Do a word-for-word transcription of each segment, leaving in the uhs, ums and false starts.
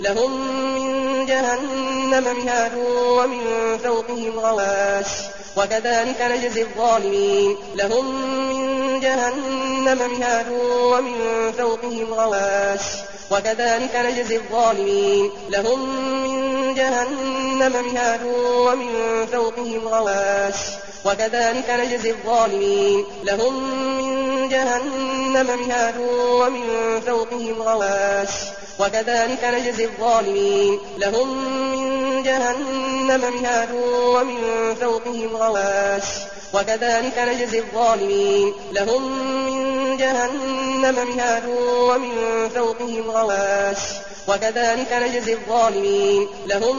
لهم من جهنم مهاد ومن فوقهم غواش وكذلك نجزي الظالمين لهم من جهنم مهاد ومن فوقهم غواش وكذلك نجزي الظالمين لهم من جهنم مهاد ومن فوقهم غواش وكذلك نجزي الظالمين لهم من جهنم مهاد ومن فوقهم غواش وكذلك نجزي الظالمين لهم من جهنم مهاد ومن فوقهم غواش وكذلك نجزي الظالمين لهم من جهنم مهاد ومن فوقهم غواش وكذلك نجزي الظالمين لهم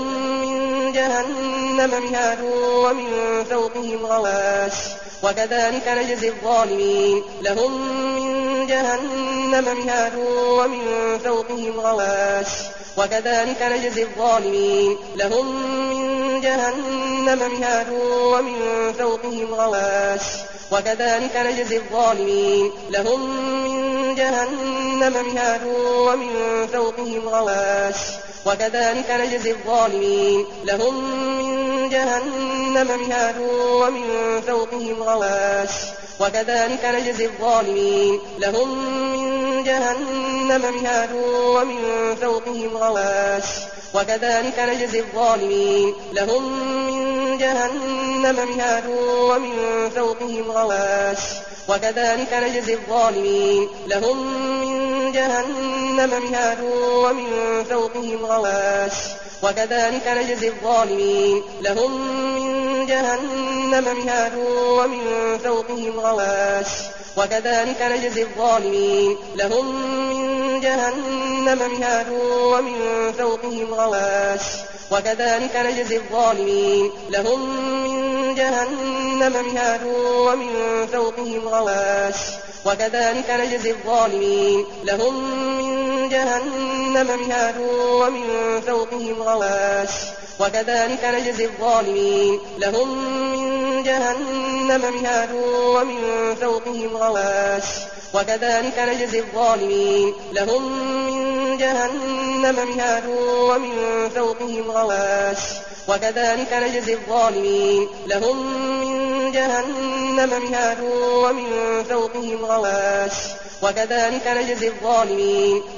من جهنم مهاد ومن فوقهم غواش وكذلك نجزي الظالمين لهم من جهنم مهاد ومن فوقهم غواش وكذلك نجزي الظالمين لهم من جهنم مهاد ومن فوقهم غواش وكذلك نجزي الظالمين لهم من جهنم مهاد ومن فوقهم غواش وكذلك نجزي الظالمين لهم من جهنم مهاد ومن فوقهم غواش وكذلك نجزي الظالمين لهم من جهنم مهاد ومن فوقهم غواش وكذلك نجزي الظالمين لهم من جهنم مهاد ومن فوقهم غواش وكذلك نجزي الظالمين لهم من جهنم مهاد ومن فوقهم غواش وكذلك نجزي الظالمين لهم من جهنم مهاد ومن فوقهم غواش وكذلك نجزي الظالمين لهم من جهنم مهاد ومن فوقهم غواش وكذلك نجزي الظالمين لهم من جهنم مهاد ومن فوقهم غواش وكذلك نجزي الظالمين لهم من جهنم مهاد ومن فوقهم غواش وكذلك نجزي الظالمين لهم من جهنم مهاد ومن فوقهم غواش وكذلك نجزي الظالمين لهم من جهنم مهاد ومن فوقهم غواش وكذلك نجزي الظالمين لهم من جهنم مهاد ومن فوقهم غواش وكذلك نجزي الظالمين